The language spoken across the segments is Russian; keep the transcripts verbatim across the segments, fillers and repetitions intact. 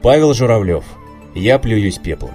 Павел Журавлев. Я плююсь пеплом.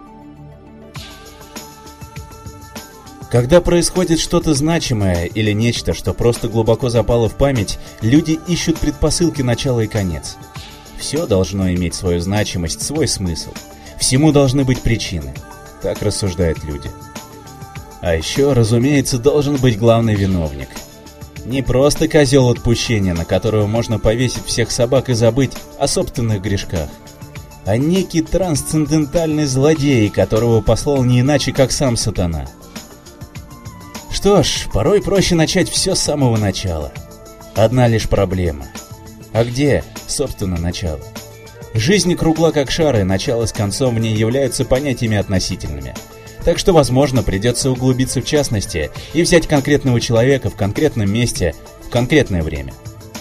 Когда происходит что-то значимое или нечто, что просто глубоко запало в память, люди ищут предпосылки, начала и конец. Все должно иметь свою значимость, свой смысл. Всему должны быть причины. Так рассуждают люди. А еще, разумеется, должен быть главный виновник. Не просто козел отпущения, на которого можно повесить всех собак и забыть о собственных грешках, а некий трансцендентальный злодей, которого послал не иначе, как сам сатана. Что ж, порой проще начать все с самого начала. Одна лишь проблема. А где, собственно, начало? Жизнь кругла как шар, и начало с концом в ней являются понятиями относительными. Так что, возможно, придется углубиться в частности и взять конкретного человека в конкретном месте в конкретное время.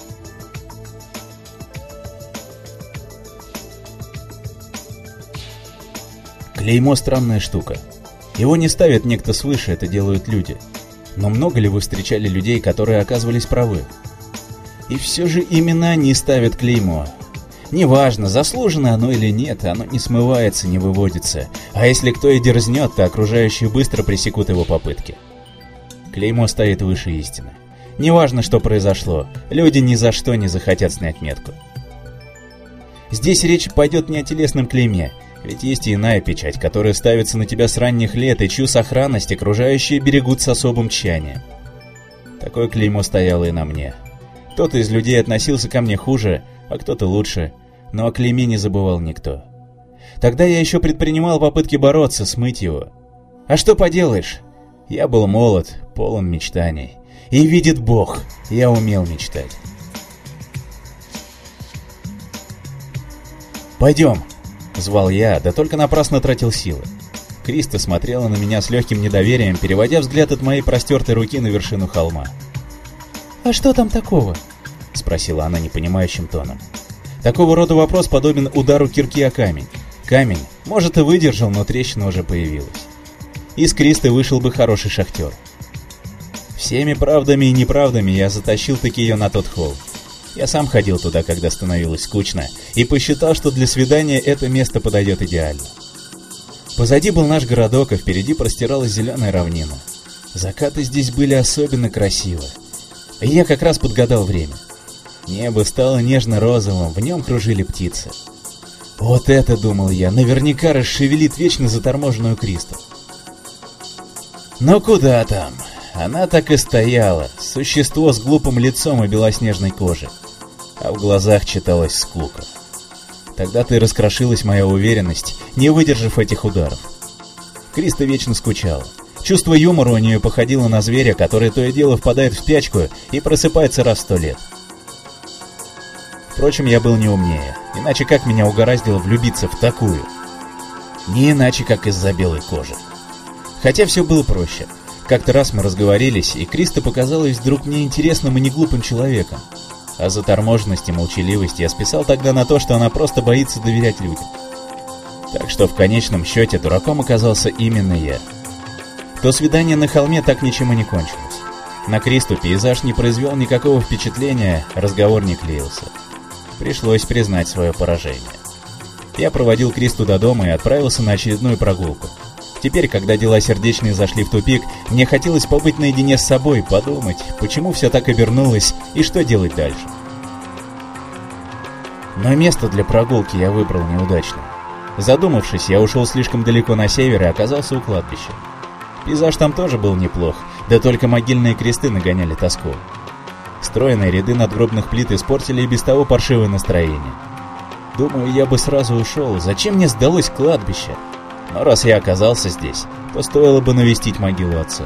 Клеймо — странная штука. Его не ставит некто свыше, это делают люди. Но много ли вы встречали людей, которые оказывались правы? И все же именно они ставят клеймо. Неважно, заслужено оно или нет, оно не смывается, не выводится. А если кто и дерзнет, то окружающие быстро пресекут его попытки. Клеймо стоит выше истины. Неважно, что произошло, люди ни за что не захотят снять метку. Здесь речь пойдет не о телесном клейме, ведь есть и иная печать, которая ставится на тебя с ранних лет, и чью сохранность окружающие берегут с особым тщанием. Такое клеймо стояло и на мне. Кто-то из людей относился ко мне хуже, а кто-то лучше, но о клейме не забывал никто. Тогда я еще предпринимал попытки бороться, смыть его. А что поделаешь? Я был молод, полон мечтаний. И видит Бог, я умел мечтать. «Пойдем!» — звал я, да только напрасно тратил силы. Криста смотрела на меня с легким недоверием, переводя взгляд от моей простертой руки на вершину холма. «А что там такого?» — спросила она непонимающим тоном. Такого рода вопрос подобен удару кирки о камень. Камень, может, и выдержал, но трещина уже появилась. Из Кристы вышел бы хороший шахтер. Всеми правдами и неправдами я затащил-таки ее на тот холм. Я сам ходил туда, когда становилось скучно, и посчитал, что для свидания это место подойдет идеально. Позади был наш городок, а впереди простиралась зеленая равнина. Закаты здесь были особенно красивы. И я как раз подгадал время. Небо стало нежно-розовым, в нем кружили птицы. Вот это, думал я, наверняка расшевелит вечно заторможенную Кристу. Но куда там? Она так и стояла, существо с глупым лицом и белоснежной кожей. А в глазах читалась скука. Тогда-то и раскрошилась моя уверенность, не выдержав этих ударов. Криста вечно скучала. Чувство юмора у нее походило на зверя, который то и дело впадает в спячку и просыпается раз в сто лет. Впрочем, я был не умнее, иначе как меня угораздило влюбиться в такую? Не иначе, как из-за белой кожи. Хотя все было проще. Как-то раз мы разговорились, и Криста показалась вдруг мне интересным и неглупым человеком. А заторможенность и молчаливость я списал тогда на то, что она просто боится доверять людям. Так что в конечном счете дураком оказался именно я. То свидание на холме так ничем и не кончилось. На Кристу пейзаж не произвел никакого впечатления, разговор не клеился. Пришлось признать свое поражение. Я проводил Кристу до дома и отправился на очередную прогулку. Теперь, когда дела сердечные зашли в тупик, мне хотелось побыть наедине с собой, подумать, почему все так обернулось и что делать дальше. Но место для прогулки я выбрал неудачно. Задумавшись, я ушел слишком далеко на север и оказался у кладбища. Пейзаж там тоже был неплох, да только могильные кресты нагоняли тоску. Стройные ряды надгробных плит испортили и без того паршивое настроение. Думаю, я бы сразу ушел, зачем мне сдалось кладбище? Но раз я оказался здесь, то стоило бы навестить могилу отца.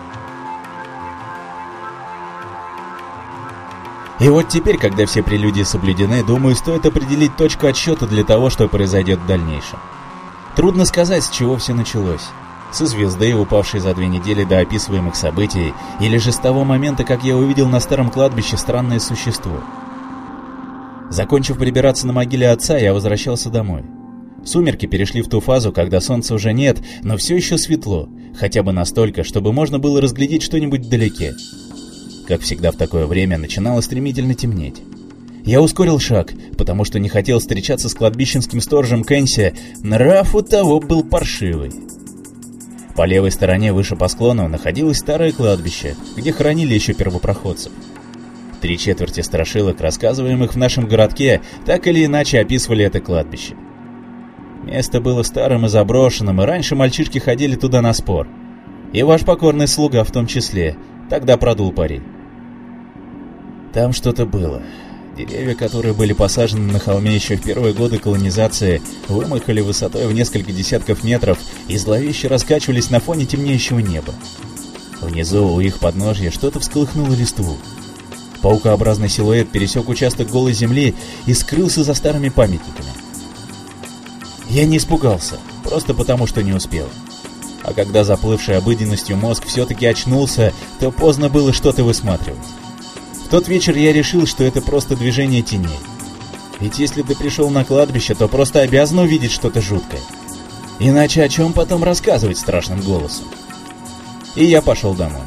И вот теперь, когда все прелюдии соблюдены, думаю, стоит определить точку отсчета для того, что произойдет в дальнейшем. Трудно сказать, с чего все началось. Со звезды, упавшей за две недели до описываемых событий, или же с того момента, как я увидел на старом кладбище странное существо. Закончив прибираться на могиле отца, я возвращался домой. Сумерки перешли в ту фазу, когда солнца уже нет, но все еще светло, хотя бы настолько, чтобы можно было разглядеть что-нибудь вдалеке. Как всегда в такое время начинало стремительно темнеть. Я ускорил шаг, потому что не хотел встречаться с кладбищенским сторожем Кэнси, нрав у того был паршивый. По левой стороне выше по склону находилось старое кладбище, где хоронили еще первопроходцев. Три четверти страшилок, рассказываемых в нашем городке, так или иначе описывали это кладбище. Место было старым и заброшенным, и раньше мальчишки ходили туда на спор. И ваш покорный слуга в том числе, тогда продул пари. Там что-то было. Деревья, которые были посажены на холме еще в первые годы колонизации, вымахали высотой в несколько десятков метров и зловеще раскачивались на фоне темнеющего неба. Внизу, у их подножья, что-то всколыхнуло листву. Паукообразный силуэт пересек участок голой земли и скрылся за старыми памятниками. Я не испугался, просто потому что не успел. А когда заплывший обыденностью мозг все-таки очнулся, то поздно было что-то высматривать. В тот вечер я решил, что это просто движение теней. Ведь если ты пришел на кладбище, то просто обязан увидеть что-то жуткое. Иначе о чем потом рассказывать страшным голосом? И я пошел домой.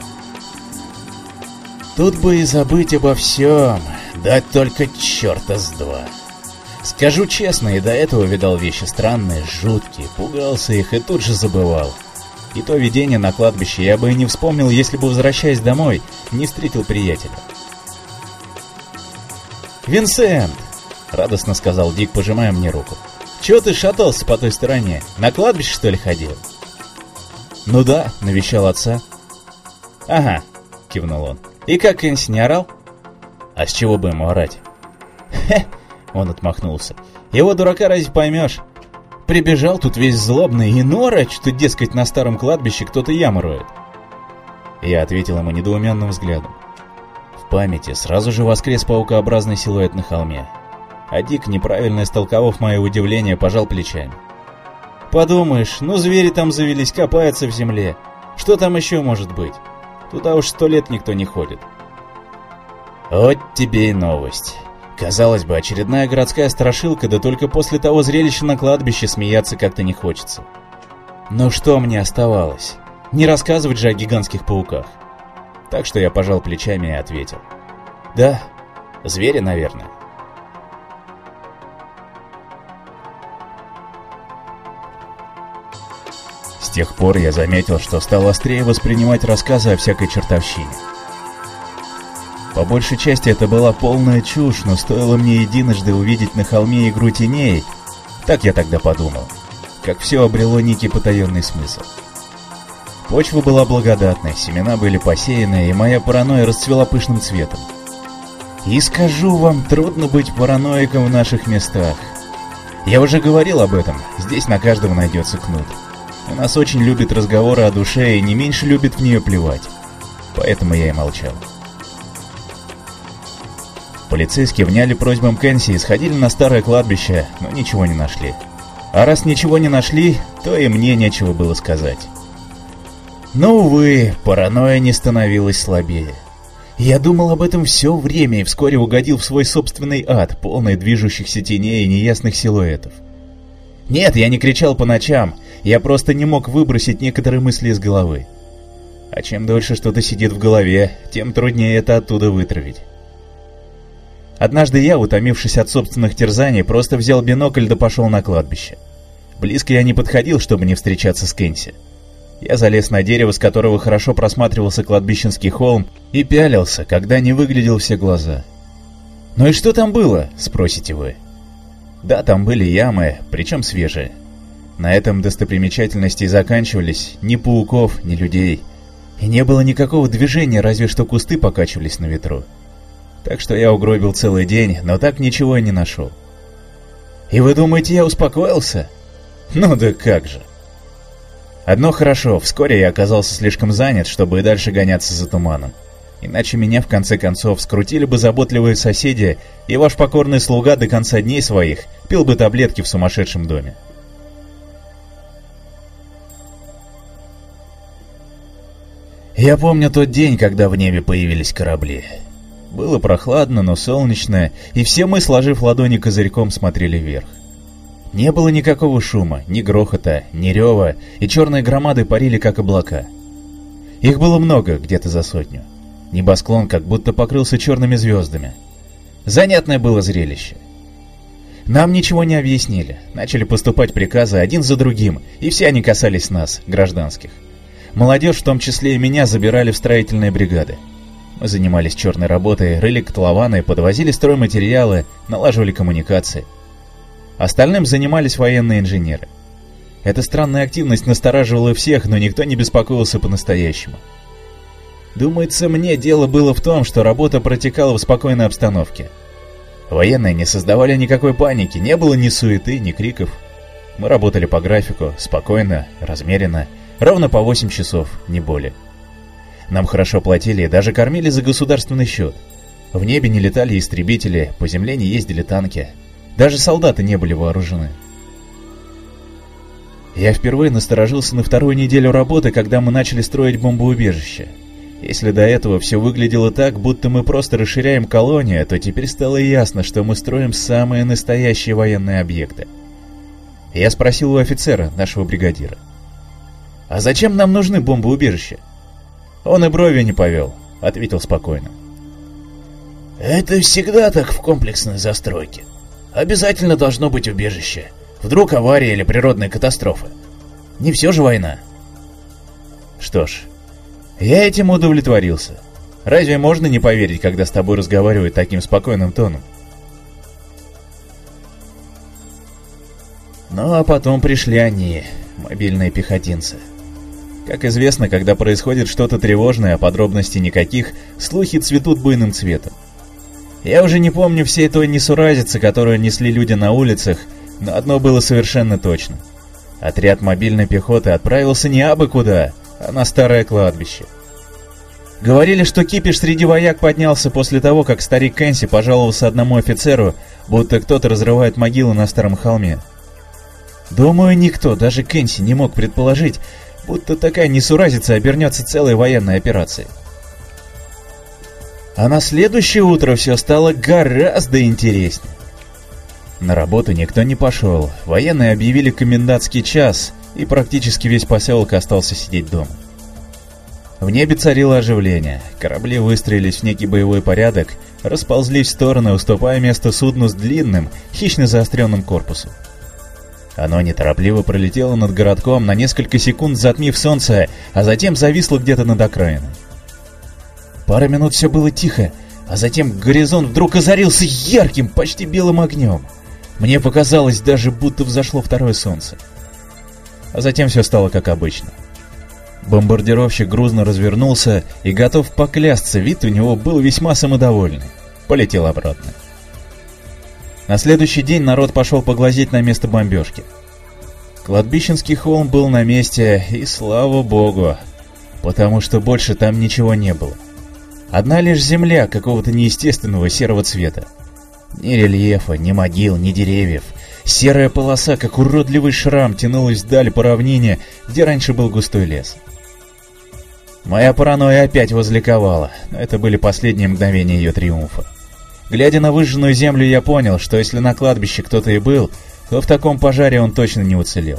Тут бы и забыть обо всем, дать только черта с два. Скажу честно, и до этого видал вещи странные, жуткие, пугался их и тут же забывал. И то видение на кладбище я бы и не вспомнил, если бы, возвращаясь домой, не встретил приятеля. «Винсент!» — радостно сказал Дик, пожимая мне руку. «Чего ты шатался по той стороне? На кладбище, что ли, ходил?» «Ну да», — навещал отца. «Ага», — кивнул он. «И как Кэнси не орал?» «А с чего бы ему орать?» «Хе!» — он отмахнулся. «Его, дурака, разве поймешь? Прибежал тут весь злобный и норочь, что, дескать, на старом кладбище кто-то яму роет». Я ответил ему недоуменным взглядом. В памяти сразу же воскрес паукообразный силуэт на холме. А Дик, неправильно истолковав мое удивление, пожал плечами. «Подумаешь, ну звери там завелись, копаются в земле. Что там еще может быть? Туда уж сто лет никто не ходит». Вот тебе и новость. Казалось бы, очередная городская страшилка, да только после того зрелища на кладбище смеяться как-то не хочется. Но что мне оставалось? Не рассказывать же о гигантских пауках. Так что я пожал плечами и ответил. Да, звери, наверное. С тех пор я заметил, что стал острее воспринимать рассказы о всякой чертовщине. По большей части это была полная чушь, но стоило мне единожды увидеть на холме игру теней, так я тогда подумал, как все обрело некий потаенный смысл. Почва была благодатной, семена были посеяны, и моя паранойя расцвела пышным цветом. И скажу вам, трудно быть параноиком в наших местах. Я уже говорил об этом, здесь на каждого найдется кнут. У нас очень любят разговоры о душе и не меньше любят в нее плевать. Поэтому я и молчал. Полицейские вняли просьбам Кэнси и сходили на старое кладбище, но ничего не нашли. А раз ничего не нашли, то и мне нечего было сказать. Но, увы, паранойя не становилась слабее. Я думал об этом все время и вскоре угодил в свой собственный ад, полный движущихся теней и неясных силуэтов. Нет, я не кричал по ночам, я просто не мог выбросить некоторые мысли из головы. А чем дольше что-то сидит в голове, тем труднее это оттуда вытравить. Однажды я, утомившись от собственных терзаний, просто взял бинокль да пошел на кладбище. Близко я не подходил, чтобы не встречаться с Кэнси. Я залез на дерево, с которого хорошо просматривался кладбищенский холм, и пялился, когда не выглядел все глаза. «Ну и что там было?» — спросите вы. Да, там были ямы, причем свежие. На этом достопримечательности заканчивались ни пауков, ни людей. И не было никакого движения, разве что кусты покачивались на ветру. Так что я угробил целый день, но так ничего и не нашел. И вы думаете, я успокоился? Ну да как же. Одно хорошо, вскоре я оказался слишком занят, чтобы и дальше гоняться за туманом. Иначе меня в конце концов скрутили бы заботливые соседи, и ваш покорный слуга до конца дней своих пил бы таблетки в сумасшедшем доме. Я помню тот день, когда в небе появились корабли. Было прохладно, но солнечно, и все мы, сложив ладони козырьком, смотрели вверх. Не было никакого шума, ни грохота, ни рева, и черные громады парили, как облака. Их было много, где-то за сотню. Небосклон как будто покрылся черными звездами. Занятное было зрелище. Нам ничего не объяснили. Начали поступать приказы один за другим, и все они касались нас, гражданских. Молодежь, в том числе и меня, забирали в строительные бригады. Мы занимались черной работой, рыли котлованы, подвозили стройматериалы, налаживали коммуникации. Остальным занимались военные инженеры. Эта странная активность настораживала всех, но никто не беспокоился по-настоящему. Думается, мне дело было в том, что работа протекала в спокойной обстановке. Военные не создавали никакой паники, не было ни суеты, ни криков. Мы работали по графику, спокойно, размеренно, ровно по восемь часов, не более. Нам хорошо платили и даже кормили за государственный счет. В небе не летали истребители, по земле не ездили танки. Даже солдаты не были вооружены. Я впервые насторожился на вторую неделю работы, когда мы начали строить бомбоубежище. Если до этого все выглядело так, будто мы просто расширяем колонию, то теперь стало ясно, что мы строим самые настоящие военные объекты. Я спросил у офицера, нашего бригадира: «А зачем нам нужны бомбоубежища?» Он и брови не повел, ответил спокойно: «Это всегда так в комплексной застройке. Обязательно должно быть убежище. Вдруг авария или природная катастрофа. Не все же война». Что ж, я этим удовлетворился. Разве можно не поверить, когда с тобой разговаривают таким спокойным тоном? Ну а потом пришли они, мобильные пехотинцы. Как известно, когда происходит что-то тревожное, а подробностей никаких, слухи цветут буйным цветом. Я уже не помню всей той несуразицы, которую несли люди на улицах, но одно было совершенно точно. Отряд мобильной пехоты отправился не абы куда, а на старое кладбище. Говорили, что кипиш среди вояк поднялся после того, как старик Кэнси пожаловался одному офицеру, будто кто-то разрывает могилу на старом холме. Думаю, никто, даже Кэнси, не мог предположить, будто такая несуразица обернется целой военной операцией. А на следующее утро все стало гораздо интереснее. На работу никто не пошел, военные объявили комендантский час, и практически весь поселок остался сидеть дома. В небе царило оживление, корабли выстроились в некий боевой порядок, расползлись в стороны, уступая место судну с длинным, хищно заостренным корпусом. Оно неторопливо пролетело над городком, на несколько секунд затмив солнце, а затем зависло где-то над окраиной. Пару минут все было тихо, а затем горизонт вдруг озарился ярким, почти белым огнем. Мне показалось даже, будто взошло второе солнце. А затем все стало как обычно. Бомбардировщик грузно развернулся и, готов поклясться, вид у него был весьма самодовольный. Полетел обратно. На следующий день народ пошел поглазеть на место бомбежки. Кладбищенский холм был на месте, и слава богу, потому что больше там ничего не было. Одна лишь земля какого-то неестественного серого цвета. Ни рельефа, ни могил, ни деревьев. Серая полоса, как уродливый шрам, тянулась вдаль по равнине, где раньше был густой лес. Моя паранойя опять возликовала, но это были последние мгновения ее триумфа. Глядя на выжженную землю, я понял, что если на кладбище кто-то и был, то в таком пожаре он точно не уцелел.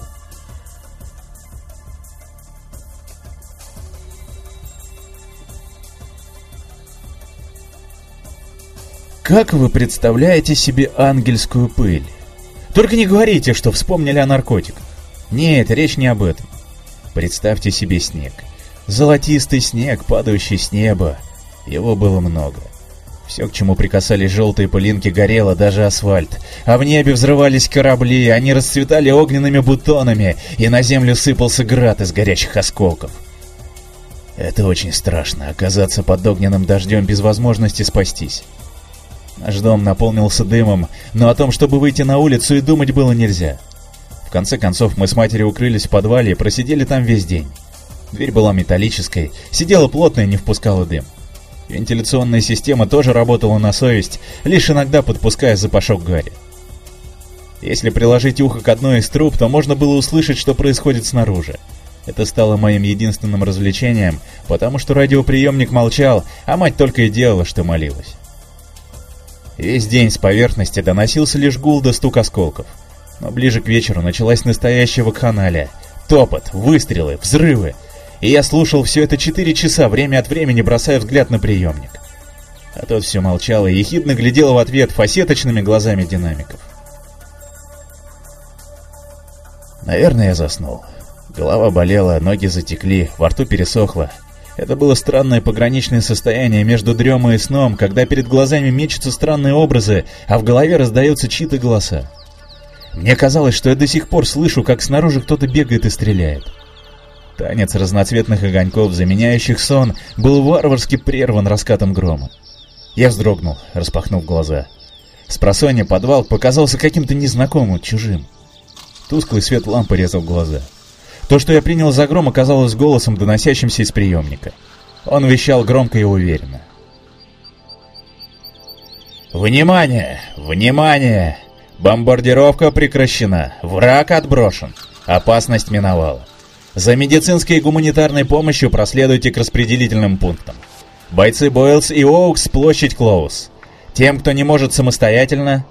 Как вы представляете себе ангельскую пыль? Только не говорите, что вспомнили о наркотиках. Нет, речь не об этом. Представьте себе снег. Золотистый снег, падающий с неба. Его было много. Все, к чему прикасались желтые пылинки, горело, даже асфальт. А в небе взрывались корабли, они расцветали огненными бутонами, и на землю сыпался град из горячих осколков. Это очень страшно, оказаться под огненным дождем без возможности спастись. Наш дом наполнился дымом, но о том, чтобы выйти на улицу, и думать было нельзя. В конце концов, мы с матерью укрылись в подвале и просидели там весь день. Дверь была металлической, сидела плотно и не впускала дым. Вентиляционная система тоже работала на совесть, лишь иногда подпуская запашок гари. Если приложить ухо к одной из труб, то можно было услышать, что происходит снаружи. Это стало моим единственным развлечением, потому что радиоприемник молчал, а мать только и делала, что молилась. Весь день с поверхности доносился лишь гул да стук осколков. Но ближе к вечеру началась настоящая вакханалия. Топот, выстрелы, взрывы. И я слушал все это четыре часа, время от времени бросая взгляд на приемник. А тот все молчал и ехидно глядел в ответ фасеточными глазами динамиков. Наверное, я заснул. Голова болела, ноги затекли, во рту пересохло. Это было странное пограничное состояние между дремой и сном, когда перед глазами мечутся странные образы, а в голове раздаются чьи-то голоса. Мне казалось, что я до сих пор слышу, как снаружи кто-то бегает и стреляет. Танец разноцветных огоньков, заменяющих сон, был варварски прерван раскатом грома. Я вздрогнул, распахнув глаза. Спросонья подвал показался каким-то незнакомым, чужим. Тусклый свет лампы резал глаза. То, что я принял за гром, оказалось голосом, доносящимся из приемника. Он вещал громко и уверенно. «Внимание! Внимание! Бомбардировка прекращена! Враг отброшен! Опасность миновала! За медицинской и гуманитарной помощью проследуйте к распределительным пунктам. Бойцы Бойлс и Оукс, площадь Клоус. Тем, кто не может самостоятельно...»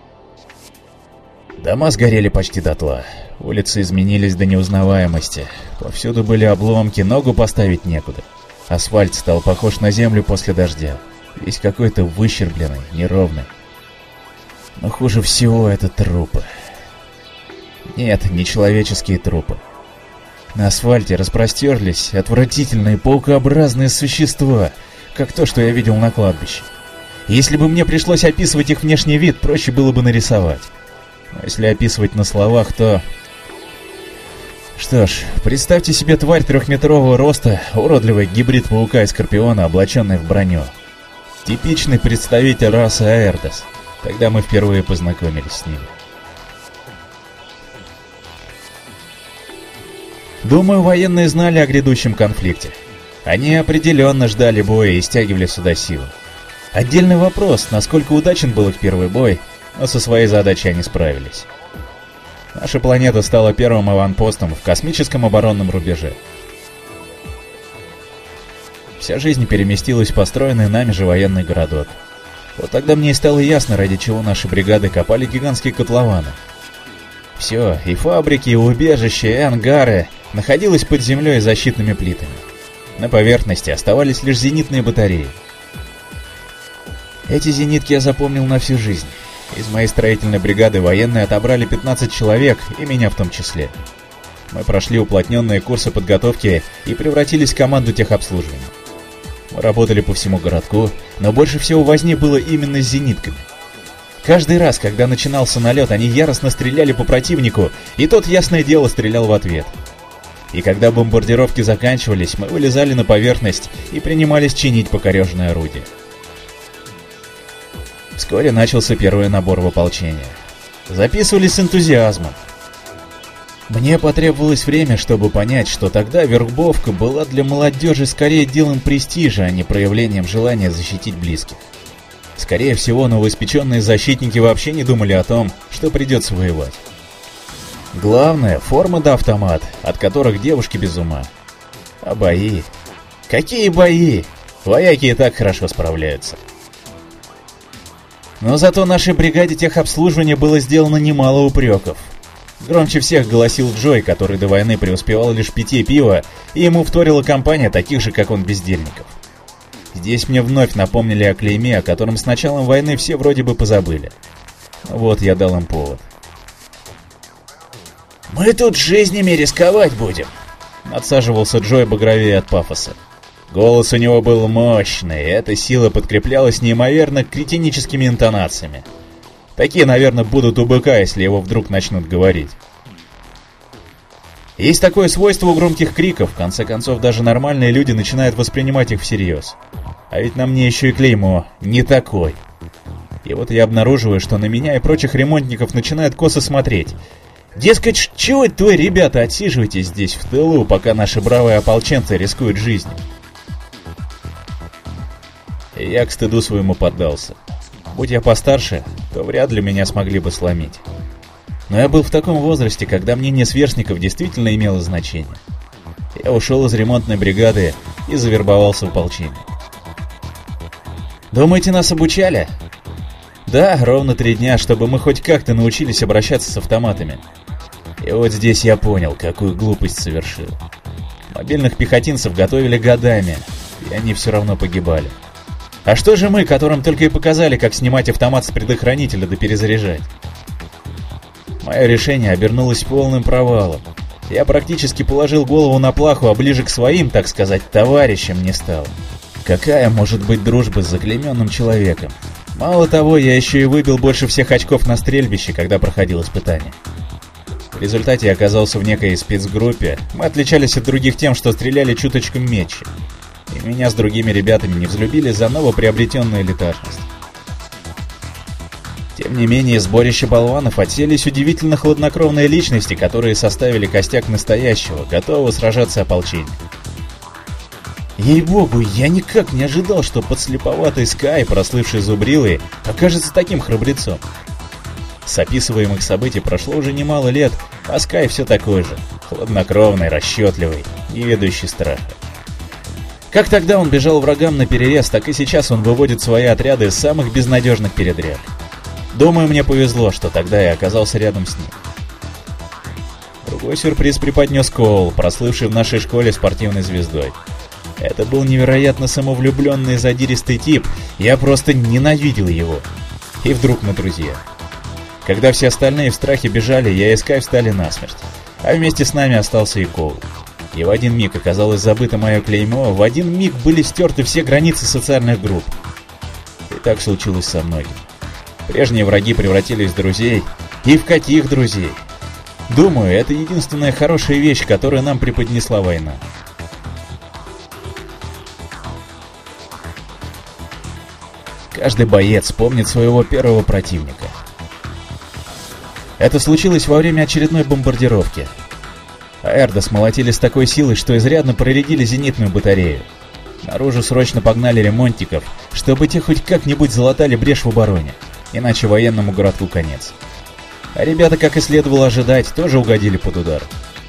Дома сгорели почти дотла. Улицы изменились до неузнаваемости. Повсюду были обломки, ногу поставить некуда. Асфальт стал похож на землю после дождя. Весь какой-то выщербленный, неровный. Но хуже всего это трупы. Нет, не человеческие трупы. На асфальте распростерлись отвратительные паукообразные существа, как то, что я видел на кладбище. Если бы мне пришлось описывать их внешний вид, проще было бы нарисовать. Но если описывать на словах, то... Что ж, представьте себе тварь трехметрового роста, уродливый гибрид паука и скорпиона, облаченный в броню. Типичный представитель расы Аэрдос. Тогда мы впервые познакомились с ним. Думаю, военные знали о грядущем конфликте. Они определенно ждали боя и стягивали сюда силы. Отдельный вопрос, насколько удачен был их первый бой, но со своей задачей они справились. Наша планета стала первым аванпостом в космическом оборонном рубеже. Вся жизнь переместилась в построенный нами же военный городок. Вот тогда мне и стало ясно, ради чего наши бригады копали гигантские котлованы. Все, и фабрики, и убежища, и ангары находилось под землей и защитными плитами. На поверхности оставались лишь зенитные батареи. Эти зенитки я запомнил на всю жизнь. Из моей строительной бригады военные отобрали пятнадцать человек, и меня в том числе. Мы прошли уплотненные курсы подготовки и превратились в команду техобслуживания. Мы работали по всему городку, но больше всего возни было именно с зенитками. Каждый раз, когда начинался налет, они яростно стреляли по противнику, и тот, ясное дело, стрелял в ответ. И когда бомбардировки заканчивались, мы вылезали на поверхность и принимались чинить покореженное орудие. Вскоре начался первый набор в ополчение. Записывались с энтузиазмом. Мне потребовалось время, чтобы понять, что тогда вербовка была для молодежи скорее делом престижа, а не проявлением желания защитить близких. Скорее всего, новоиспеченные защитники вообще не думали о том, что придется воевать. Главное, форма да автомат, от которых девушки без ума. А бои? Какие бои? Вояки и так хорошо справляются. Но зато нашей бригаде техобслуживания было сделано немало упреков. Громче всех голосил Джой, который до войны преуспевал лишь в питье пива, и ему вторила компания таких же, как он, бездельников. Здесь мне вновь напомнили о клейме, о котором с началом войны все вроде бы позабыли. Вот я дал им повод. «Мы тут жизнями рисковать будем», — надсаживался Джой багровее от пафоса. Голос у него был мощный, и эта сила подкреплялась неимоверно кретиническими интонациями. Такие, наверное, будут у быка, если его вдруг начнут говорить. Есть такое свойство у громких криков, в конце концов даже нормальные люди начинают воспринимать их всерьез. А ведь на мне еще и клеймо «не такой». И вот я обнаруживаю, что на меня и прочих ремонтников начинают косо смотреть. Дескать, чего это вы, ребята, отсиживаетесь здесь в тылу, пока наши бравые ополченцы рискуют жизнью? И я к стыду своему поддался. Будь я постарше, то вряд ли меня смогли бы сломить. Но я был в таком возрасте, когда мнение сверстников действительно имело значение. Я ушел из ремонтной бригады и завербовался в ополчение. Думаете, нас обучали? Да, ровно три дня, чтобы мы хоть как-то научились обращаться с автоматами. И вот здесь я понял, какую глупость совершил. Мобильных пехотинцев готовили годами, и они все равно погибали. А что же мы, которым только и показали, как снимать автомат с предохранителя да перезаряжать? Мое решение обернулось полным провалом. Я практически положил голову на плаху, а ближе к своим, так сказать, товарищам не стал. Какая может быть дружба с заклейменным человеком? Мало того, я еще и выбил больше всех очков на стрельбище, когда проходил испытание. В результате я оказался в некой спецгруппе. Мы отличались от других тем, что стреляли чуточку метче. И меня с другими ребятами не взлюбили за новоприобретенную элитарность. Тем не менее, сборище болванов отселись удивительно хладнокровные личности, которые составили костяк настоящего, готового сражаться ополчения. Ей-богу, я никак не ожидал, что подслеповатый Скай, прослывший зубрилой, окажется таким храбрецом. С описываемых событий прошло уже немало лет, а Скай все такой же, хладнокровный, расчетливый, не ведающий страха. Как тогда он бежал врагам наперерез, так и сейчас он выводит свои отряды из самых безнадежных передряг. Думаю, мне повезло, что тогда я оказался рядом с ним. Другой сюрприз преподнес Коул, прослывший в нашей школе спортивной звездой. Это был невероятно самовлюбленный задиристый тип, я просто ненавидел его. И вдруг мы друзья. Когда все остальные в страхе бежали, я и Скай встали насмерть, а вместе с нами остался и Коул. И в один миг оказалось забыто мое клеймо, в один миг были стерты все границы социальных групп. И так случилось со многими. Прежние враги превратились в друзей. И в каких друзей? Думаю, это единственная хорошая вещь, которую нам преподнесла война. Каждый боец помнит своего первого противника. Это случилось во время очередной бомбардировки. Аэрда смолотили с такой силой, что изрядно проредили зенитную батарею. Наружу срочно погнали ремонтников, чтобы те хоть как-нибудь залатали брешь в обороне, иначе военному городку конец. А ребята, как и следовало ожидать, тоже угодили под удар.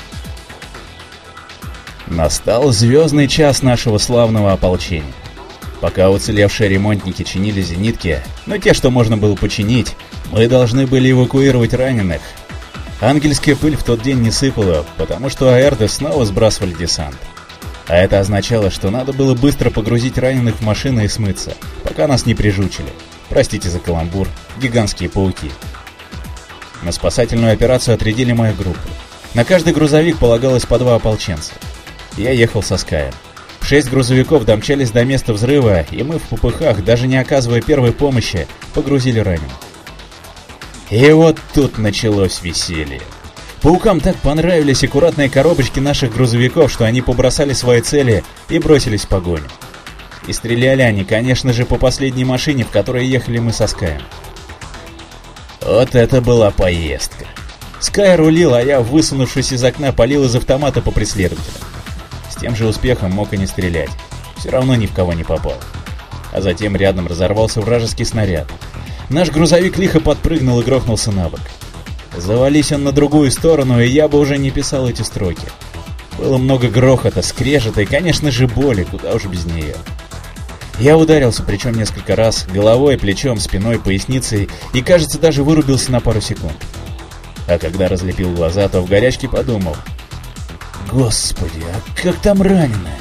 Настал звездный час нашего славного ополчения. Пока уцелевшие ремонтники чинили зенитки, но те, что можно было починить, мы должны были эвакуировать раненых. Ангельская пыль в тот день не сыпала, потому что аэрды снова сбрасывали десант. А это означало, что надо было быстро погрузить раненых в машины и смыться, пока нас не прижучили. Простите за каламбур, гигантские пауки. На спасательную операцию отрядили мою группу. На каждый грузовик полагалось по два ополченца. Я ехал со Скаем. Шесть грузовиков домчались до места взрыва, и мы в попыхах, даже не оказывая первой помощи, погрузили раненых. И вот тут началось веселье. Паукам так понравились аккуратные коробочки наших грузовиков, что они побросали свои цели и бросились в погоню. И стреляли они, конечно же, по последней машине, в которой ехали мы со Скаем. Вот это была поездка. Скай рулил, а я, высунувшись из окна, палил из автомата по преследователям. С тем же успехом мог и не стрелять. Все равно ни в кого не попал. А затем рядом разорвался вражеский снаряд. Наш грузовик лихо подпрыгнул и грохнулся на бок. Завались он на другую сторону, и я бы уже не писал эти строки. Было много грохота, скрежета и, конечно же, боли, куда уж без нее. Я ударился, причем несколько раз, головой, плечом, спиной, поясницей, и, кажется, даже вырубился на пару секунд. А когда разлепил глаза, то в горячке подумал: «Господи, а как там раненая?»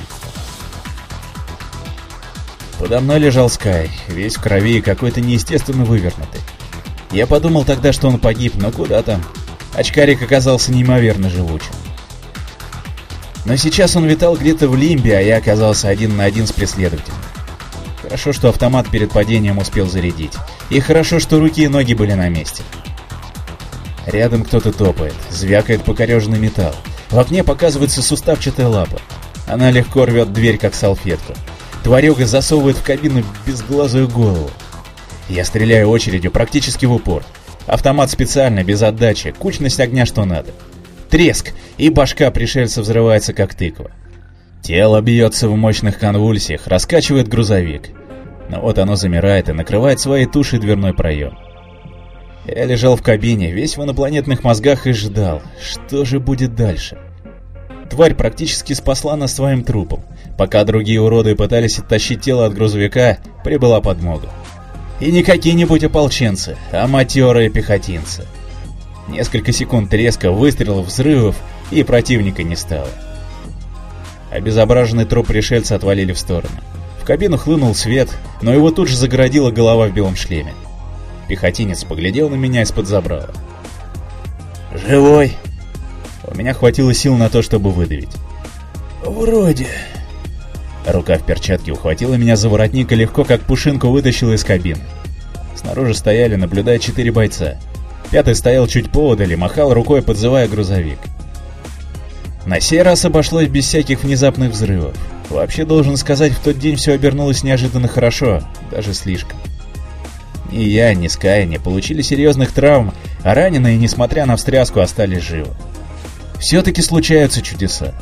Подо мной лежал Скай, весь в крови и какой-то неестественно вывернутый. Я подумал тогда, что он погиб, но куда там. Очкарик оказался неимоверно живучим. Но сейчас он витал где-то в лимбе, а я оказался один на один с преследователем. Хорошо, что автомат перед падением успел зарядить. И хорошо, что руки и ноги были на месте. Рядом кто-то топает, звякает покореженный металл. В окне показывается суставчатая лапа. Она легко рвет дверь, как салфетку. Тварюга засовывает в кабину безглазую голову. Я стреляю очередью практически в упор. Автомат специально, без отдачи, кучность огня что надо. Треск, и башка пришельца взрывается, как тыква. Тело бьется в мощных конвульсиях, раскачивает грузовик. Но вот оно замирает и накрывает своей тушей дверной проем. Я лежал в кабине, весь в инопланетных мозгах, и ждал, что же будет дальше. Тварь практически спасла нас своим трупом. Пока другие уроды пытались оттащить тело от грузовика, прибыла подмога. И не какие-нибудь ополченцы, а матерые пехотинцы. Несколько секунд треска, выстрелов, взрывов, и противника не стало. Обезображенный труп пришельца отвалили в сторону. В кабину хлынул свет, но его тут же загородила голова в белом шлеме. Пехотинец поглядел на меня из-под забрала. «Живой?» У меня хватило сил на то, чтобы выдавить. «Вроде...» Рука в перчатке ухватила меня за воротник и легко, как пушинку, вытащила из кабины. Снаружи стояли, наблюдая четыре бойца. Пятый стоял чуть поодаль и махал рукой, подзывая грузовик. На сей раз обошлось без всяких внезапных взрывов. Вообще, должен сказать, в тот день все обернулось неожиданно хорошо, даже слишком. Ни я, ни Скай не получили серьезных травм, а раненые, несмотря на встряску, остались живы. Все-таки случаются чудеса.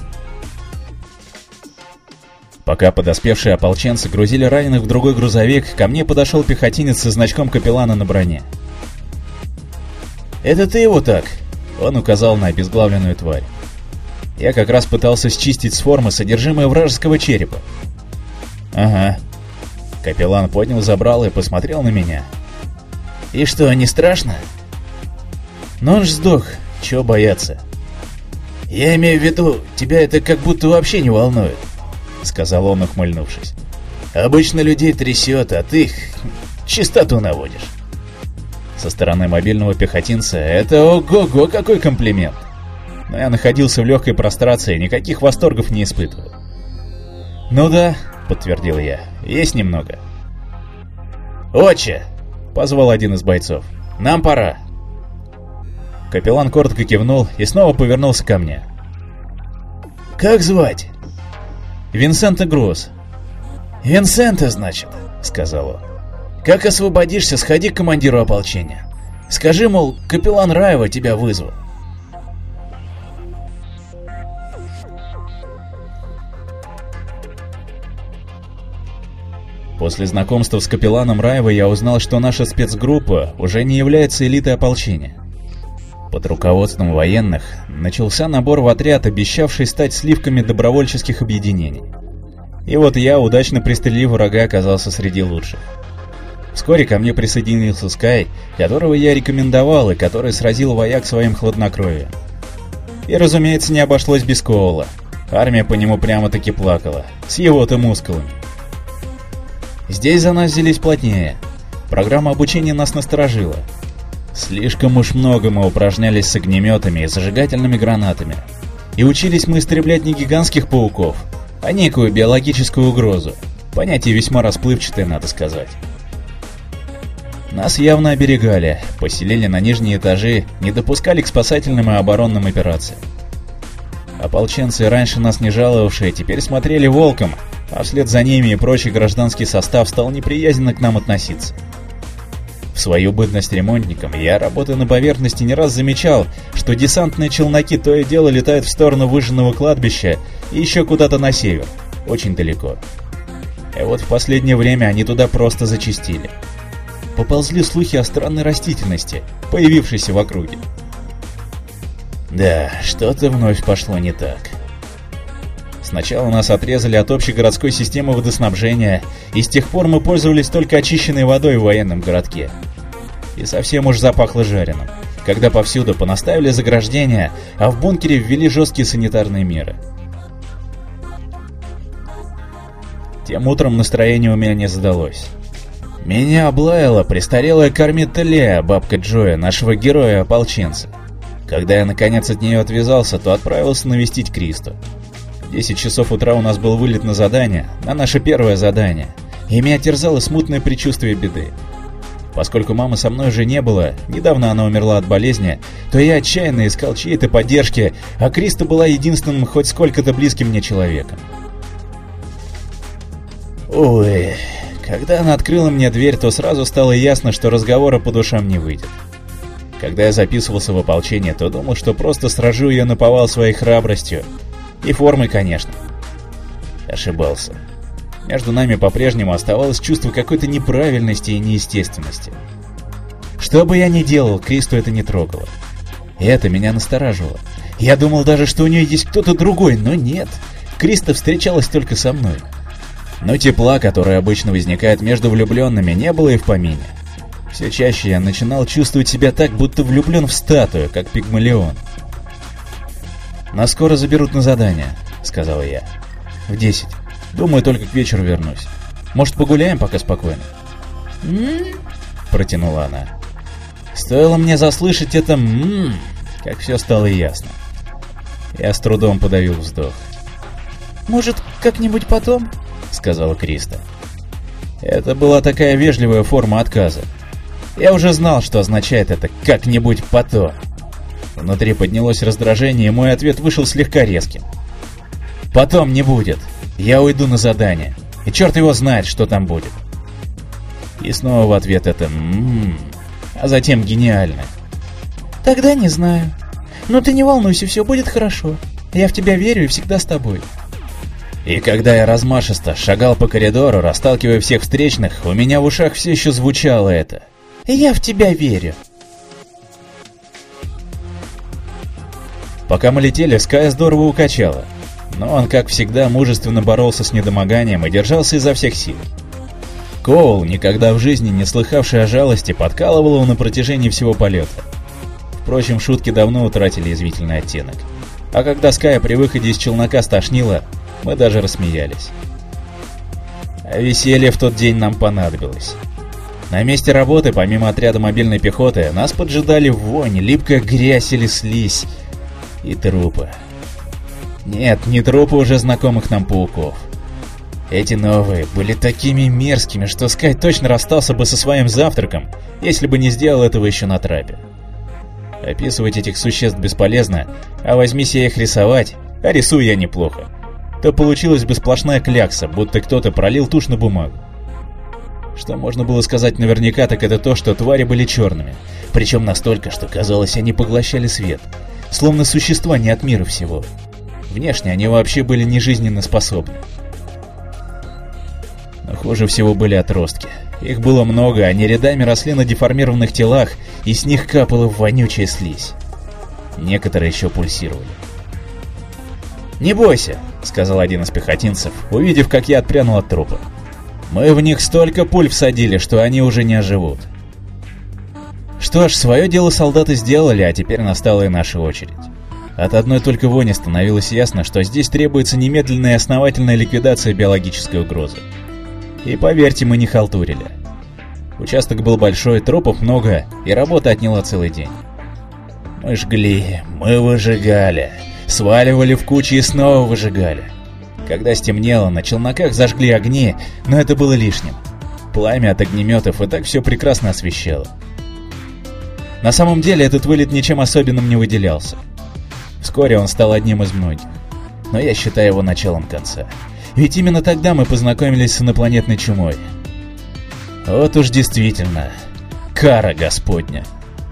Пока подоспевшие ополченцы грузили раненых в другой грузовик, ко мне подошел пехотинец со значком капеллана на броне. «Это ты его так?» — он указал на обезглавленную тварь. Я как раз пытался счистить с формы содержимое вражеского черепа. «Ага». Капеллан поднял забрало и посмотрел на меня. «И что, не страшно?» «Но он ж сдох, чего бояться?» «Я имею в виду, тебя это как будто вообще не волнует», — сказал он, ухмыльнувшись. «Обычно людей трясет, а ты их чистоту наводишь». Со стороны мобильного пехотинца это ого-го какой комплимент. Но я находился в легкой прострации и никаких восторгов не испытывал. «Ну да», — подтвердил я, — «есть немного». «Отче!» — позвал один из бойцов. «Нам пора». Капеллан коротко кивнул и снова повернулся ко мне. «Как звать?» «Винсента Гросс». «Винсента, значит», — сказал он. «Как освободишься, сходи к командиру ополчения. Скажи, мол, капеллан Раева тебя вызвал». После знакомства с капелланом Раева я узнал, что наша спецгруппа уже не является элитой ополчения. Под руководством военных начался набор в отряд, обещавший стать сливками добровольческих объединений. И вот я, удачно пристрелив врага, оказался среди лучших. Вскоре ко мне присоединился Скай, которого я рекомендовал и который сразил вояк своим хладнокровием. И, разумеется, не обошлось без Коула. Армия по нему прямо-таки плакала, с его-то мускулами. Здесь за нас взялись плотнее. Программа обучения нас насторожила. Слишком уж много мы упражнялись с огнеметами и зажигательными гранатами. И учились мы истреблять не гигантских пауков, а некую биологическую угрозу. Понятие весьма расплывчатое, надо сказать. Нас явно оберегали, поселили на нижние этажи, не допускали к спасательным и оборонным операциям. Ополченцы, раньше нас не жаловавшие, теперь смотрели волком, а вслед за ними и прочий гражданский состав стал неприязненно к нам относиться. В свою бытность ремонтником я, работая на поверхности, не раз замечал, что десантные челноки то и дело летают в сторону выжженного кладбища и еще куда-то на север, очень далеко. И вот в последнее время они туда просто зачастили. Поползли слухи о странной растительности, появившейся в округе. Да, что-то вновь пошло не так. Сначала нас отрезали от общегородской системы водоснабжения, и с тех пор мы пользовались только очищенной водой в военном городке. И совсем уж запахло жареным, когда повсюду понаставили заграждения, а в бункере ввели жесткие санитарные меры. Тем утром настроение у меня не задалось. Меня облаяла престарелая Кармита Леа, бабка Джоя, нашего героя-ополченца. Когда я наконец от нее отвязался, то отправился навестить Кристу. В десять часов утра у нас был вылет на задание, на наше первое задание, и меня терзало смутное предчувствие беды. Поскольку мамы со мной уже не было, недавно она умерла от болезни, то я отчаянно искал чьей-то поддержки, а Криста была единственным хоть сколько-то близким мне человеком. Ой, когда она открыла мне дверь, то сразу стало ясно, что разговора по душам не выйдет. Когда я записывался в ополчение, то думал, что просто сражу ее наповал своей храбростью. И формой, конечно. Ошибался. Между нами по-прежнему оставалось чувство какой-то неправильности и неестественности. Что бы я ни делал, Кристу это не трогало. И это меня настораживало. Я думал даже, что у нее есть кто-то другой, но нет. Криста встречалась только со мной. Но тепла, которое обычно возникает между влюбленными, не было и в помине. Все чаще я начинал чувствовать себя так, будто влюблен в статую, как Пигмалион. «Нас скоро заберут на задание», — сказал я. «В десять. Думаю, только к вечеру вернусь». Может, погуляем пока спокойно?» «М-м-м», протянула она. Стоило мне заслышать это «м-м», как все стало ясно. Я с трудом подавил вздох. «Может, как-нибудь потом?» — сказала Криста. Это была такая вежливая форма отказа. Я уже знал, что означает это «как-нибудь потом». Внутри поднялось раздражение, и мой ответ вышел слегка резким. «Потом не будет. Я уйду на задание, и черт его знает, что там будет». И снова в ответ это «м-м-м», а затем гениально. «Тогда не знаю. Но ты не волнуйся, все будет хорошо. Я в тебя верю и всегда с тобой». И когда я размашисто шагал по коридору, расталкивая всех встречных, у меня в ушах все еще звучало это. «Я в тебя верю». Пока мы летели, Ская здорово укачало, но он, как всегда, мужественно боролся с недомоганием и держался изо всех сил. Коул, никогда в жизни не слыхавший о жалости, подкалывал его на протяжении всего полета. Впрочем, шутки давно утратили язвительный оттенок. А когда Ская при выходе из челнока стошнило, мы даже рассмеялись. А веселье в тот день нам понадобилось. На месте работы, помимо отряда мобильной пехоты, нас поджидали вонь, липкая грязь или слизь и трупы. Нет, не трупы уже знакомых нам пауков. Эти новые были такими мерзкими, что Скай точно расстался бы со своим завтраком, если бы не сделал этого еще на трапе. Описывать этих существ бесполезно, а возьмись я их рисовать, а рисую я неплохо, то получилась бы сплошная клякса, будто кто-то пролил тушь на бумагу. Что можно было сказать наверняка, так это то, что твари были черными, причем настолько, что казалось, они поглощали свет, словно существа не от мира всего. Внешне они вообще были не жизненно способны. Но хуже всего были отростки. Их было много, они рядами росли на деформированных телах, и с них капала вонючая слизь. Некоторые еще пульсировали. «Не бойся», — сказал один из пехотинцев, увидев, как я отпрянул от трупа. «Мы в них столько пуль всадили, что они уже не оживут». Что ж, свое дело солдаты сделали, а теперь настала и наша очередь. От одной только вони становилось ясно, что здесь требуется немедленная и основательная ликвидация биологической угрозы. И поверьте, мы не халтурили. Участок был большой, трупов много, и работа отняла целый день. Мы жгли, мы выжигали, сваливали в кучи и снова выжигали. Когда стемнело, на челноках зажгли огни, но это было лишним. Пламя от огнеметов и так все прекрасно освещало. На самом деле этот вылет ничем особенным не выделялся. Вскоре он стал одним из многих. Но я считаю его началом конца. Ведь именно тогда мы познакомились с инопланетной чумой. Вот уж действительно, кара Господня.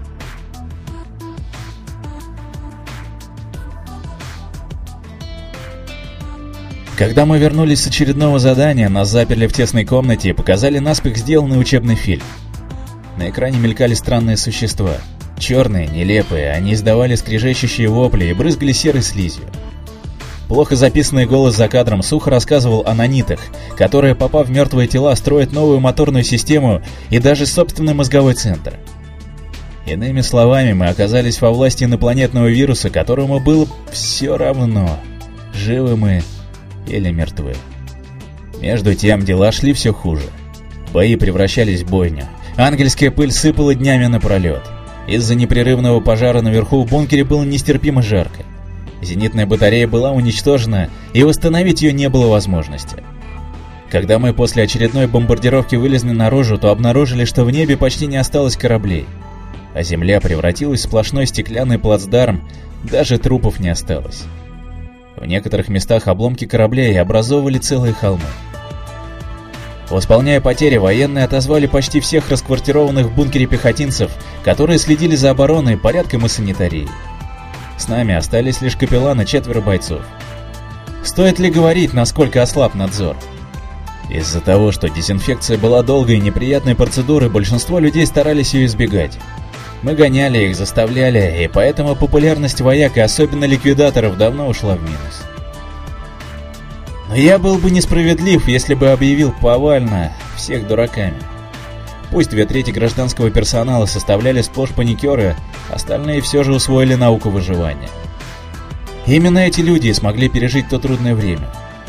Когда мы вернулись с очередного задания, нас заперли в тесной комнате и показали наспех сделанный учебный фильм. На экране мелькали странные существа. Черные, нелепые, они издавали скрежещущие вопли и брызгали серой слизью. Плохо записанный голос за кадром сухо рассказывал о нанитах, которые, попав в мертвые тела, строят новую моторную систему и даже собственный мозговой центр. Иными словами, мы оказались во власти инопланетного вируса, которому было все равно, живы мы или мертвы. Между тем, дела шли все хуже. Бои превращались в бойню. Ангельская пыль сыпала днями напролет. Из-за непрерывного пожара наверху в бункере было нестерпимо жарко. Зенитная батарея была уничтожена, и восстановить ее не было возможности. Когда мы после очередной бомбардировки вылезли наружу, то обнаружили, что в небе почти не осталось кораблей, а земля превратилась в сплошной стеклянный плацдарм, даже трупов не осталось. В некоторых местах обломки кораблей образовывали целые холмы. Восполняя потери, военные отозвали почти всех расквартированных в бункере пехотинцев, которые следили за обороной, порядком и санитарией. С нами остались лишь капеллан и четверо бойцов. Стоит ли говорить, насколько ослаб надзор? Из-за того, что дезинфекция была долгой и неприятной процедурой, большинство людей старались ее избегать. Мы гоняли их, заставляли, и поэтому популярность вояк и особенно ликвидаторов давно ушла в минус. Но я был бы несправедлив, если бы объявил повально всех дураками. Пусть две трети гражданского персонала составляли сплошь паникеры, остальные все же усвоили науку выживания. Именно эти люди смогли пережить то трудное время.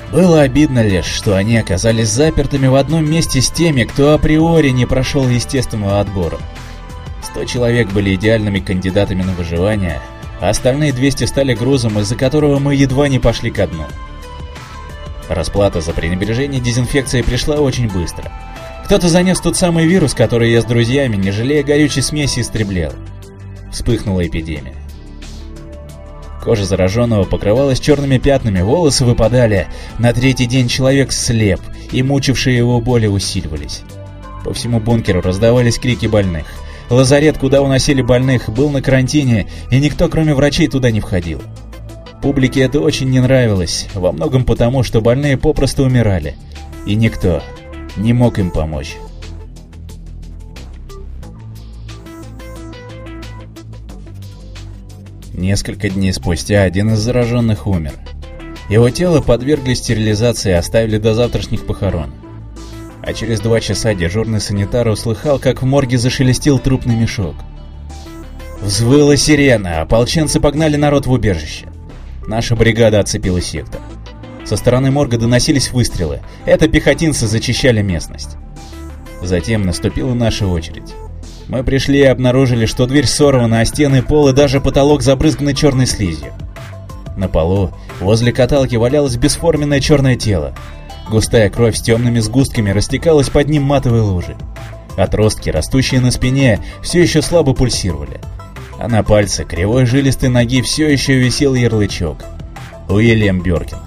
Было обидно лишь, что они оказались запертыми в одном месте с теми, кто априори не прошел естественного отбора. Сто человек были идеальными кандидатами на выживание, а остальные двести стали грузом, из-за которого мы едва не пошли ко дну. Расплата за пренебрежение дезинфекцией пришла очень быстро. Кто-то занес тот самый вирус, который я с друзьями, не жалея горючей смеси, истреблял. Вспыхнула эпидемия. Кожа зараженного покрывалась черными пятнами, волосы выпадали. На третий день человек слеп, и мучившие его боли усиливались. По всему бункеру раздавались крики больных. Лазарет, куда уносили больных, был на карантине, и никто, кроме врачей, туда не входил. Публике это очень не нравилось, во многом потому, что больные попросту умирали, и никто не мог им помочь. Несколько дней спустя один из зараженных умер. Его тело подвергли стерилизации и оставили до завтрашних похорон. А через два часа дежурный санитар услыхал, как в морге зашелестел трупный мешок. Взвыла сирена, ополченцы погнали народ в убежище. Наша бригада оцепила сектор. Со стороны морга доносились выстрелы. Это пехотинцы зачищали местность. Затем наступила наша очередь. Мы пришли и обнаружили, что дверь сорвана, а стены, пол и даже потолок забрызганы черной слизью. На полу, возле каталки, валялось бесформенное черное тело. Густая кровь с темными сгустками растекалась под ним матовой лужей. Отростки, растущие на спине, все еще слабо пульсировали. А на пальце кривой жилистой ноги все еще висел ярлычок. Уильям Бёркин.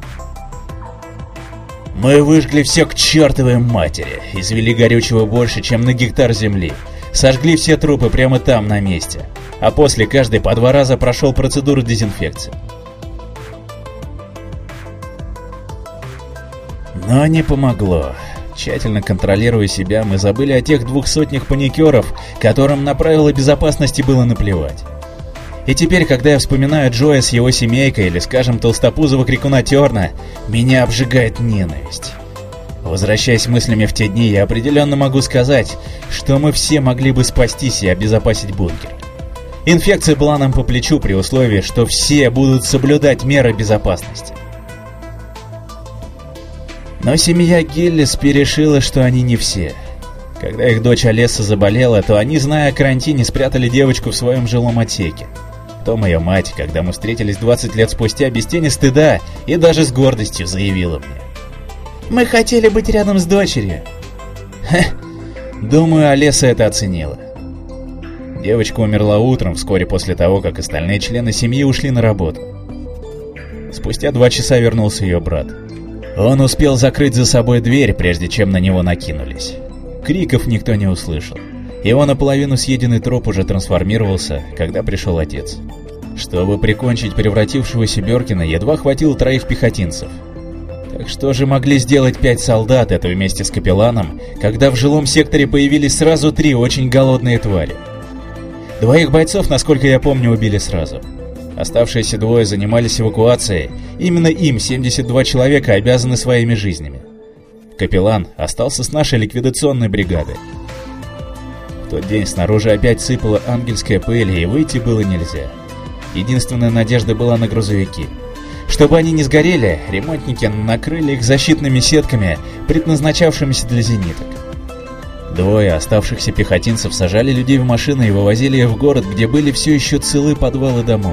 Мы выжгли все к чертовой матери, извели горючего больше, чем на гектар земли. Сожгли все трупы прямо там, на месте. А после каждый по два раза прошел процедуру дезинфекции. Но не помогло. Тщательно контролируя себя, мы забыли о тех двух сотнях паникеров, которым на правила безопасности было наплевать. И теперь, когда я вспоминаю Джоя с его семейкой или, скажем, толстопузого крикуна Терна, меня обжигает ненависть. Возвращаясь мыслями в те дни, я определенно могу сказать, что мы все могли бы спастись и обезопасить бункер. Инфекция была нам по плечу при условии, что все будут соблюдать меры безопасности. Но семья Гиллеспи решила, что они не все. Когда их дочь Олеса заболела, то они, зная о карантине, спрятали девочку в своем жилом отсеке. Том ее мать, когда мы встретились двадцать лет спустя, без тени стыда и даже с гордостью заявила мне: «Мы хотели быть рядом с дочерью». Ха, думаю, Олеса это оценила. Девочка умерла утром, вскоре после того, как остальные члены семьи ушли на работу. Спустя два часа вернулся ее брат. Он успел закрыть за собой дверь, прежде чем на него накинулись. Криков никто не услышал. Его наполовину съеденный труп уже трансформировался, когда пришел отец. Чтобы прикончить превратившегося Бёркина, едва хватило троих пехотинцев. Так что же могли сделать пять солдат, это вместе с капелланом, когда в жилом секторе появились сразу три очень голодные твари? Двоих бойцов, насколько я помню, убили сразу. Оставшиеся двое занимались эвакуацией. Именно им семьдесят два человека обязаны своими жизнями. Капеллан остался с нашей ликвидационной бригадой. В тот день снаружи опять сыпала ангельская пыль, и выйти было нельзя. Единственная надежда была на грузовики. Чтобы они не сгорели, ремонтники накрыли их защитными сетками, предназначавшимися для зениток. Двое оставшихся пехотинцев сажали людей в машины и вывозили их в город, где были все еще целы подвалы домов.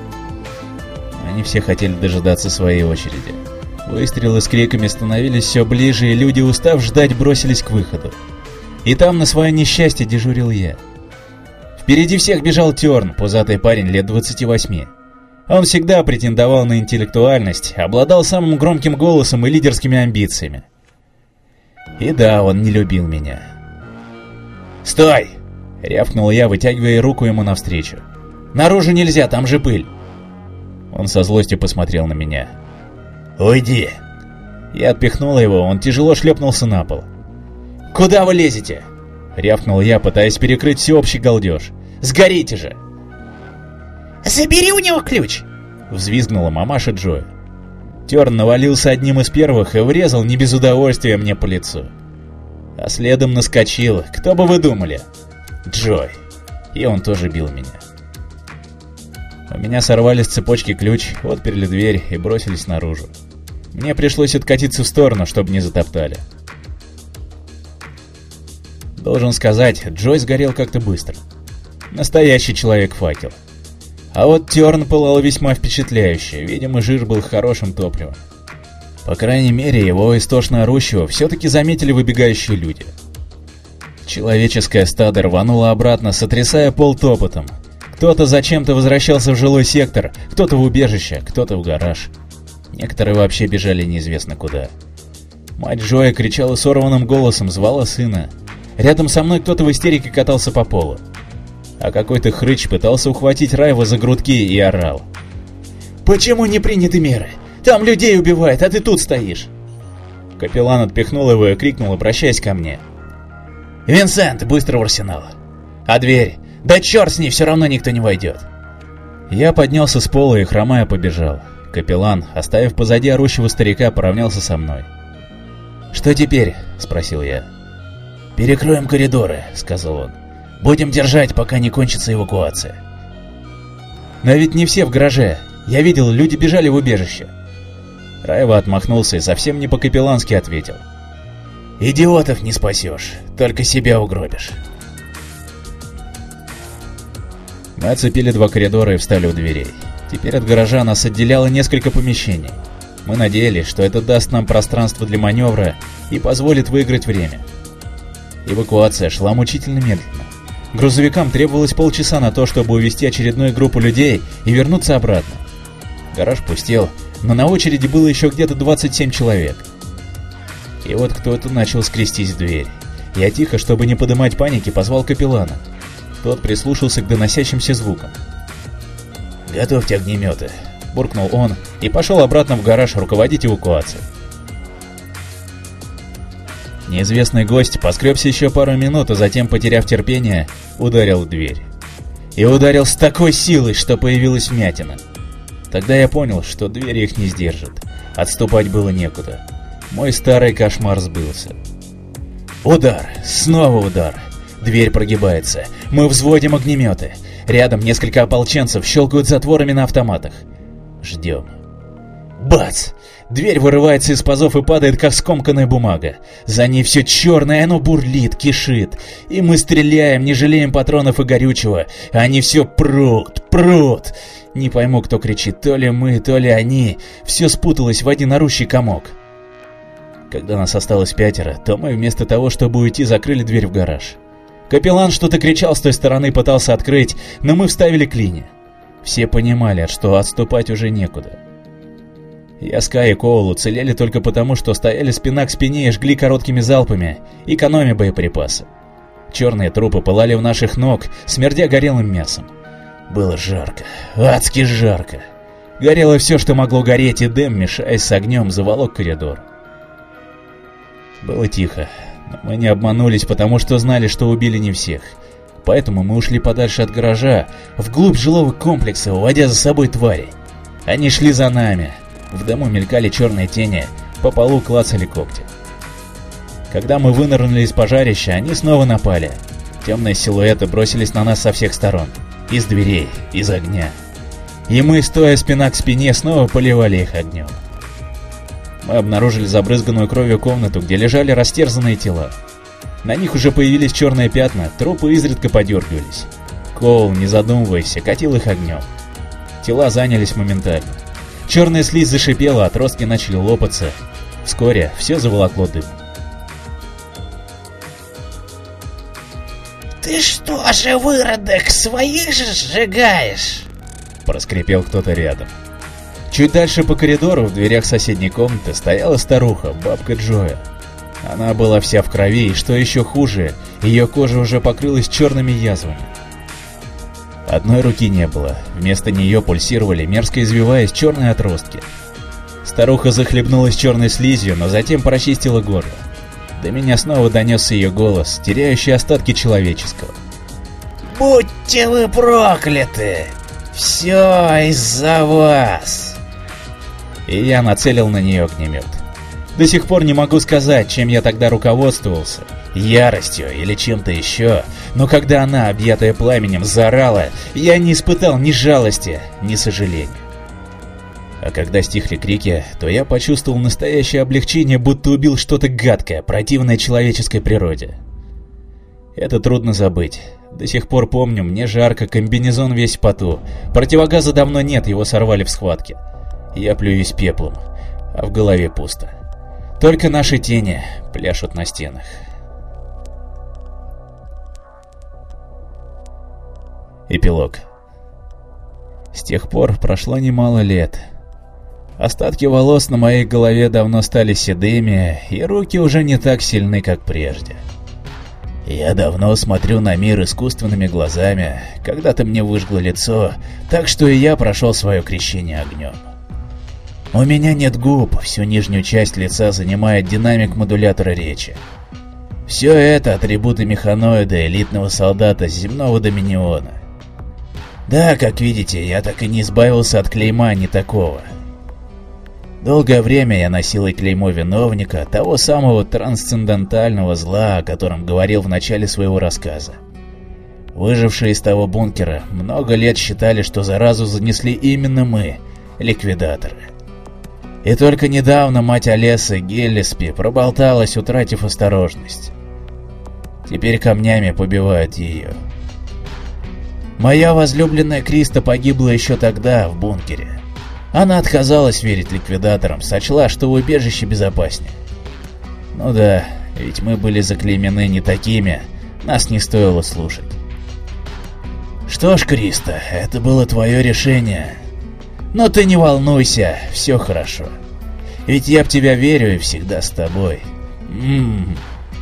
Они все хотели дожидаться своей очереди. Выстрелы с криками становились все ближе, и люди, устав ждать, бросились к выходу. И там на свое несчастье дежурил я. Впереди всех бежал Терн, пузатый парень лет двадцати восьми. Он всегда претендовал на интеллектуальность, обладал самым громким голосом и лидерскими амбициями. И да, он не любил меня. «Стой!» — рявкнул я, вытягивая руку ему навстречу. «Наружу нельзя, там же пыль!» Он со злостью посмотрел на меня. «Уйди!» Я отпихнул его, он тяжело шлепнулся на пол. «Куда вы лезете?» — рявкнул я, пытаясь перекрыть всеобщий галдеж. «Сгорите же!» «Забери у него ключ!» — взвизгнула мамаша Джоя. Терн навалился одним из первых и врезал не без удовольствия мне по лицу. А следом наскочил, кто бы вы думали? Джой. И он тоже бил меня. У меня сорвали с цепочки ключ, отперли дверь и бросились наружу. Мне пришлось откатиться в сторону, чтобы не затоптали. Должен сказать, Джойс горел как-то быстро. Настоящий человек-факел. А вот Терн пылал весьма впечатляюще, видимо, жир был хорошим топливом. По крайней мере, его истошно орущего все-таки заметили выбегающие люди. Человеческое стадо рвануло обратно, сотрясая пол топотом. Кто-то зачем-то возвращался в жилой сектор, кто-то в убежище, кто-то в гараж. Некоторые вообще бежали неизвестно куда. Мать Джоя кричала сорванным голосом, звала сына. Рядом со мной кто-то в истерике катался по полу. А какой-то хрыч пытался ухватить Райва за грудки и орал. «Почему не приняты меры? Там людей убивают, а ты тут стоишь!» Капеллан отпихнул его и крикнул, обращаясь ко мне. «Винсент, быстро в арсенал! А дверь? Да черт с ней, все равно никто не войдет!» Я поднялся с пола и, хромая, побежал. Капеллан, оставив позади орущего старика, поравнялся со мной. «Что теперь?» — спросил я. «Перекроем коридоры», — сказал он. «Будем держать, пока не кончится эвакуация». «Но ведь не все в гараже. Я видел, люди бежали в убежище». Райва отмахнулся и совсем не по-капеллански ответил. «Идиотов не спасешь, только себя угробишь». Мы оцепили два коридора и встали у дверей. Теперь от гаража нас отделяло несколько помещений. Мы надеялись, что это даст нам пространство для маневра и позволит выиграть время. Эвакуация шла мучительно медленно. Грузовикам требовалось полчаса на то, чтобы увезти очередную группу людей и вернуться обратно. Гараж пустел, но на очереди было еще где-то двадцать семь человек. И вот кто-то начал скрестись в дверь. Я тихо, чтобы не поднимать паники, позвал капеллана. Тот прислушался к доносящимся звукам. «Готовьте огнеметы», — буркнул он и пошел обратно в гараж руководить эвакуацией. Неизвестный гость поскребся еще пару минут, а затем, потеряв терпение, ударил в дверь. И ударил с такой силой, что появилась вмятина. Тогда я понял, что дверь их не сдержит. Отступать было некуда. Мой старый кошмар сбылся. Удар! Снова удар! Дверь прогибается. Мы взводим огнеметы. Рядом несколько ополченцев щелкают затворами на автоматах. Ждем. Бац! Дверь вырывается из пазов и падает, как скомканная бумага. За ней все черное, оно бурлит, кишит. И мы стреляем, не жалеем патронов и горючего. Они все прут, прут. Не пойму, кто кричит, то ли мы, то ли они. Все спуталось в один орущий комок. Когда нас осталось пятеро, то мы вместо того, чтобы уйти, закрыли дверь в гараж. Капеллан что-то кричал с той стороны, пытался открыть, но мы вставили клинья. Все понимали, что отступать уже некуда. Я, Скай и Коул уцелели только потому, что стояли спина к спине и жгли короткими залпами, экономя боеприпасы. Черные трупы пылали у наших ног, смердя горелым мясом. Было жарко, адски жарко. Горело все, что могло гореть, и дым, мешаясь с огнем, заволок коридор. Было тихо, но мы не обманулись, потому что знали, что убили не всех. Поэтому мы ушли подальше от гаража, вглубь жилого комплекса, уводя за собой тварей. Они шли за нами. В дыму мелькали черные тени, по полу клацали когти. Когда мы вынырнули из пожарища, они снова напали. Темные силуэты бросились на нас со всех сторон. Из дверей, из огня. И мы, стоя спина к спине, снова поливали их огнем. Мы обнаружили забрызганную кровью комнату, где лежали растерзанные тела. На них уже появились черные пятна, трупы изредка подергивались. Коул, не задумываясь, катил их огнем. Тела занялись моментально. Черная слизь зашипела, отростки начали лопаться. Вскоре все заволокло дым. «Ты что же, выродок, своих же сжигаешь?» — проскрипел кто-то рядом. Чуть дальше по коридору, в дверях соседней комнаты, стояла старуха, бабка Джоя. Она была вся в крови, и что еще хуже, ее кожа уже покрылась черными язвами. Одной руки не было, вместо нее пульсировали, мерзко извиваясь, черные отростки. Старуха захлебнулась черной слизью, но затем прочистила горло. До меня снова донесся ее голос, теряющий остатки человеческого. «Будьте вы прокляты! Все из-за вас!» И я нацелил на нее огнемет. До сих пор не могу сказать, чем я тогда руководствовался, яростью или чем-то еще, но когда она, объятая пламенем, заорала, я не испытал ни жалости, ни сожаления. А когда стихли крики, то я почувствовал настоящее облегчение, будто убил что-то гадкое, противное человеческой природе. Это трудно забыть. До сих пор помню, мне жарко, комбинезон весь в поту. Противогаза давно нет, его сорвали в схватке. Я плююсь пеплом, а в голове пусто. Только наши тени пляшут на стенах. Эпилог. С тех пор прошло немало лет. Остатки волос на моей голове давно стали седыми, и руки уже не так сильны, как прежде. Я давно смотрю на мир искусственными глазами, когда-то мне выжгло лицо, так что и я прошел свое крещение огнем. У меня нет губ, всю нижнюю часть лица занимает динамик модулятора речи. Все это атрибуты механоида, элитного солдата земного доминиона. Да, как видите, я так и не избавился от клейма не такого. Долгое время я носил и клеймо виновника, того самого трансцендентального зла, о котором говорил в начале своего рассказа. Выжившие из того бункера много лет считали, что заразу занесли именно мы, ликвидаторы. И только недавно мать Олесы, Гиллеспи, проболталась, утратив осторожность. Теперь камнями побивают ее. Моя возлюбленная Криста погибла еще тогда, в бункере. Она отказалась верить ликвидаторам, сочла, что в убежище безопаснее. Ну да, ведь мы были заклеймены не такими, нас не стоило слушать. Что ж, Криста, это было твое решение. Но ты не волнуйся, все хорошо. Ведь я в тебя верю и всегда с тобой. М-м-м.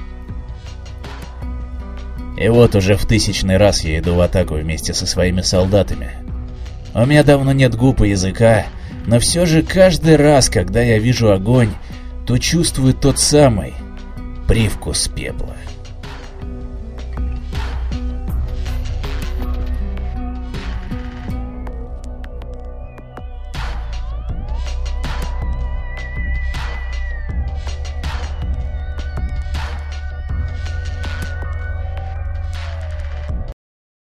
И вот уже в тысячный раз я иду в атаку вместе со своими солдатами. У меня давно нет губ и языка, но все же каждый раз, когда я вижу огонь, то чувствую тот самый привкус пепла.